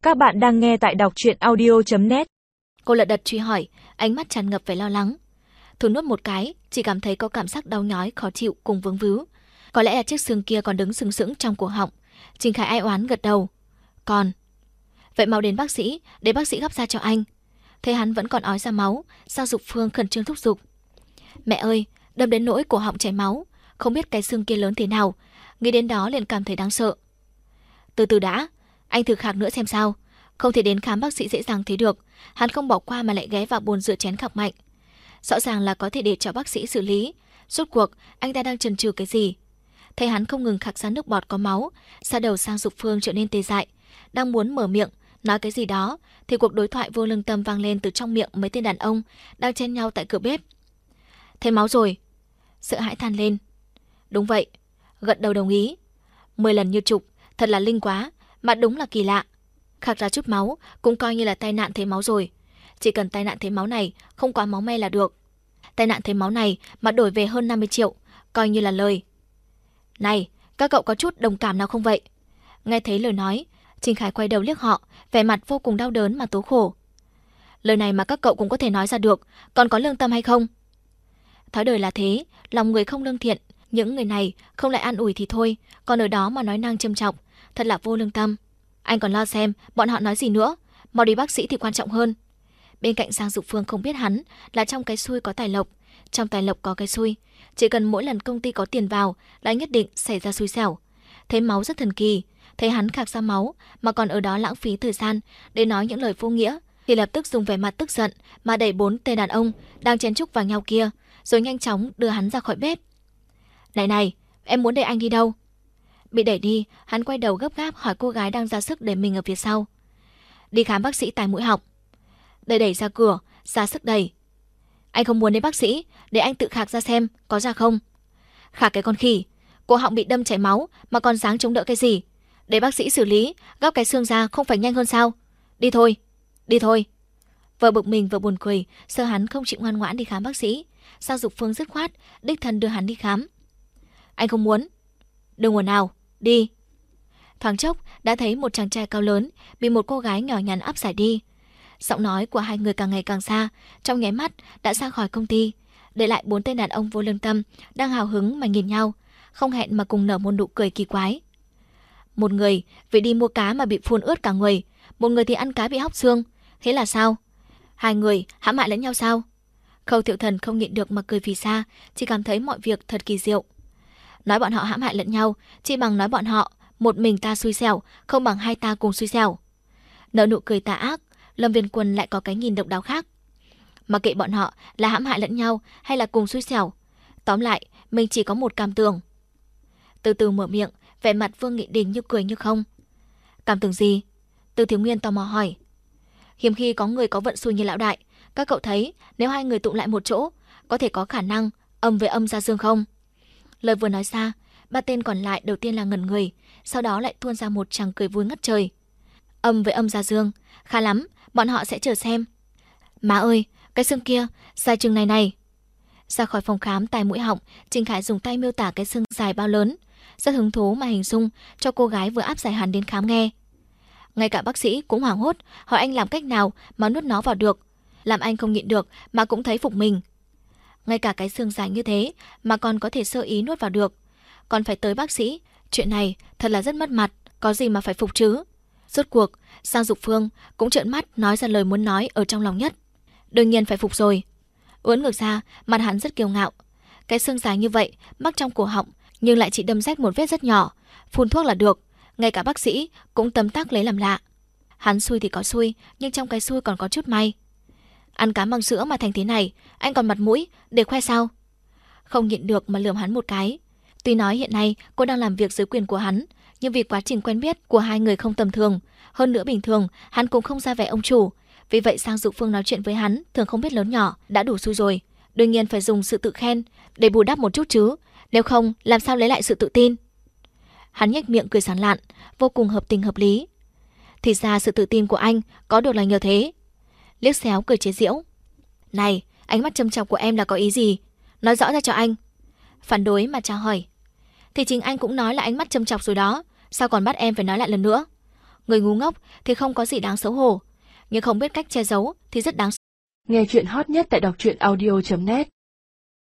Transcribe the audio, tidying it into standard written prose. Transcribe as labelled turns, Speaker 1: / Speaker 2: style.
Speaker 1: Các bạn đang nghe tại đọc truyện audio.net.
Speaker 2: Cô lật đật truy hỏi, ánh mắt tràn ngập vẻ lo lắng. Thu nuốt một cái, chỉ cảm thấy có cảm giác đau nhói, khó chịu cùng vướng víu. Có lẽ là chiếc xương kia còn đứng sừng sững trong cổ họng. Trình Khải ai oán gật đầu. Còn. Vậy mau đến bác sĩ, để bác sĩ gắp ra cho anh. Thấy hắn vẫn còn ói ra máu, Giang Dục Phương khẩn trương thúc giục. Mẹ ơi, đâm đến nỗi cổ họng chảy máu, không biết cái xương kia lớn thế nào. Nghĩ đến đó liền cảm thấy đáng sợ. Từ từ đã, anh thử khạc nữa xem sao. Không thể đến khám bác sĩ dễ dàng thế được. Hắn không bỏ qua mà lại ghé vào bồn rửa chén khạc mạnh. Rõ ràng là có thể để cho bác sĩ xử lý. Rốt cuộc anh ta đang chần chừ cái gì? Thấy hắn không ngừng khạc ra nước bọt có máu, da đầu Giang Dục Phương trở nên tê dại. Đang muốn mở miệng nói cái gì đó thì cuộc đối thoại vô lương tâm vang lên từ trong miệng mấy tên đàn ông đang chen nhau tại cửa bếp. Thấy máu rồi. Sợ hãi than lên. Đúng vậy. Gật đầu đồng ý. 10 lần như chục, thật là linh quá, mà đúng là kỳ lạ. Khạc ra chút máu cũng coi như là tai nạn thấy máu rồi. Chỉ cần tai nạn thấy máu này không quá máu me là được. Tai nạn thấy máu này mà đổi về hơn 50 triệu, coi như là lời. Này, các cậu có chút đồng cảm nào không vậy? Nghe thấy lời nói, Trình Khải quay đầu liếc họ, vẻ mặt vô cùng đau đớn mà tố khổ. Lời này mà các cậu cũng có thể nói ra được, còn có lương tâm hay không? Thói đời là thế, lòng người không lương thiện. Những người này không lại an ủi thì thôi, còn ở đó mà nói năng châm chọc, thật là vô lương tâm. Anh còn lo xem bọn họ nói gì nữa, mau đi bác sĩ thì quan trọng hơn. Bên cạnh Giang Dục Phương không biết hắn là trong cái xui có tài lộc, trong tài lộc có cái xui. Chỉ cần mỗi lần công ty có tiền vào là nhất định xảy ra xui xẻo. Thấy máu rất thần kỳ, thấy hắn khạc ra máu mà còn ở đó lãng phí thời gian để nói những lời vô nghĩa, thì lập tức dùng vẻ mặt tức giận mà đẩy 4 tên đàn ông đang chen chúc vào nhau kia, rồi nhanh chóng đưa hắn ra khỏi bếp. Này này, em muốn để anh đi đâu? Bị đẩy đi, hắn quay đầu gấp gáp hỏi cô gái đang ra sức để mình ở phía sau. Đi khám bác sĩ tai mũi họng. Đẩy ra cửa, ra sức đẩy. Anh không muốn đến bác sĩ, để anh tự khạc ra xem có ra không. Khạc cái con khỉ, cổ họng bị đâm chảy máu mà còn dáng chống đỡ cái gì? Để bác sĩ xử lý, gắp cái xương ra không phải nhanh hơn sao? Đi thôi, đi thôi. Vợ bực mình vừa buồn cười, sợ hắn không chịu ngoan ngoãn đi khám bác sĩ. Giang Dục Phương dứt khoát, đích thân đưa hắn đi khám. Anh không muốn. Đừng ồn nào, đi. Thoáng chốc đã thấy một chàng trai cao lớn bị một cô gái nhỏ nhắn áp giải đi. Giọng nói của hai người càng ngày càng xa, trong nháy mắt đã ra khỏi công ty, để lại 4 tên đàn ông vô lương tâm đang hào hứng mà nhìn nhau, không hẹn mà cùng nở một nụ cười kỳ quái. Một người vì đi mua cá mà bị phun ướt cả người, một người thì ăn cá bị hóc xương. Thế là sao? Hai người hãm hại lẫn nhau sao? Khâu Thiệu Thần không nhịn được mà cười vì xa, chỉ cảm thấy mọi việc thật kỳ diệu. Nói bọn họ hãm hại lẫn nhau, chỉ bằng nói bọn họ một mình ta xui xẻo, không bằng hai ta cùng xui xẻo. Nở nụ cười tà ác, Lâm Viên Quân lại có cái nhìn độc đáo khác. Mà kệ bọn họ là hãm hại lẫn nhau hay là cùng xui xẻo, tóm lại mình chỉ có một cảm tưởng. Từ từ mở miệng, vẻ mặt Vương Nghị Đình như cười như không. Cảm tưởng gì? Từ Thiếu Nguyên tò mò hỏi. Hiếm khi có người có vận xui như lão đại, các cậu thấy nếu hai người tụng lại một chỗ, có thể có khả năng âm với âm ra dương không? Lời vừa nói ra, ba tên còn lại đầu tiên là ngẩn người, sau đó lại tuôn ra một tràng cười vui ngất trời. Âm với âm ra dương, khá lắm, bọn họ sẽ chờ xem. Má ơi, cái xương kia, dài chừng này này. Ra khỏi phòng khám tai mũi họng, Trình Khải dùng tay miêu tả cái xương dài bao lớn, rất hứng thú mà hình dung cho cô gái vừa áp giải hắn đến khám nghe. Ngay cả bác sĩ cũng hoảng hốt, hỏi anh làm cách nào mà nuốt nó vào được, làm anh không nhịn được mà cũng thấy phục mình. Ngay cả cái xương dài như thế mà còn có thể sơ ý nuốt vào được, còn phải tới bác sĩ, chuyện này thật là rất mất mặt, có gì mà phải phục chứ. Rốt cuộc, Giang Dục Phương cũng trợn mắt nói ra lời muốn nói ở trong lòng nhất. Đương nhiên phải phục rồi. Uốn ngược ra, mặt hắn rất kiêu ngạo. Cái xương dài như vậy, mắc trong cổ họng, nhưng lại chỉ đâm rách một vết rất nhỏ, phun thuốc là được. Ngay cả bác sĩ cũng tấm tắc lấy làm lạ. Hắn xui thì có xui, nhưng trong cái xui còn có chút may. Ăn cá măng sữa mà thành thế này, anh còn mặt mũi để khoe sao? Không nhịn được mà lườm hắn một cái. Tuy nói hiện nay cô đang làm việc dưới quyền của hắn, nhưng vì quá trình quen biết của hai người không tầm thường, hơn nữa bình thường hắn cũng không ra vẻ ông chủ. Vì vậy Giang Dục Phương nói chuyện với hắn thường không biết lớn nhỏ, đã đủ xui rồi. Đương nhiên phải dùng sự tự khen để bù đắp một chút chứ, nếu không làm sao lấy lại sự tự tin. Hắn nhếch miệng cười sảng lạn, vô cùng hợp tình hợp lý. Thì ra sự tự tin của anh có được là nhờ thế. Liếc xéo cười chế giễu. Này, ánh mắt châm chọc của em là có ý gì? Nói rõ ra cho anh. Phản đối mà chào hỏi. Thì chính anh cũng nói là ánh mắt châm chọc rồi đó, sao còn bắt em phải nói lại lần nữa? Người ngu ngốc thì không có gì đáng xấu hổ, nhưng không biết cách che giấu thì rất đáng.
Speaker 1: Nghe chuyện hot nhất tại đọc truyện audio.net